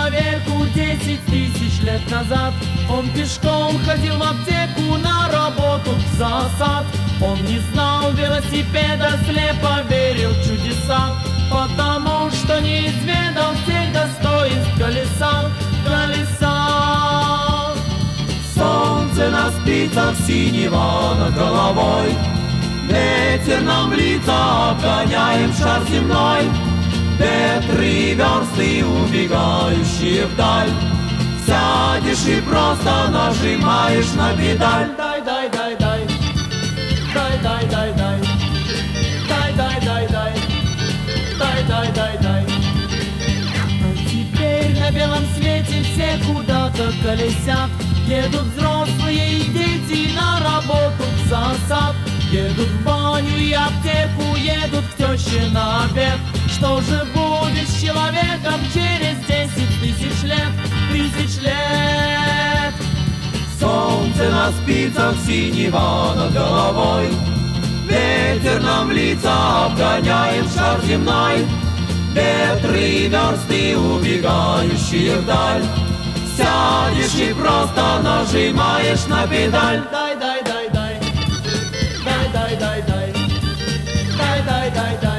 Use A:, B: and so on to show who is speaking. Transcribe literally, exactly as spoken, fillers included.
A: человеку десять тысяч лет назад. Он пешком ходил в аптеку, на работу в зоосад. Он не знал велосипеда, слепо верил в чудеса, потому что не изведал всех достоинств колеса, колеса. Солнце на спицах синего над головой, ветер нам в лица, обгоняем шар земной. Две, три версты, убегающие вдаль, сядешь и просто нажимаешь на педаль. Дай, дай, дай, дай, дай, дай, дай, дай, дай, дай, дай, дай, дай, дай, дай, дай. А теперь на белом свете все куда-то колесят, едут взрослые и дети на работу в зоосад, едут в баню и аптеку, едут к теще на обед. Что же будет с человеком через десять тысяч лет, тысяч лет? Солнце на спицах синего над головой, ветер нам в лица, обгоняем шар земной. Ветры версты, убегающие вдаль, сядешь и просто нажимаешь на педаль. Дай, дай, дай, дай, дай, дай, дай, дай, дай, дай, дай, дай.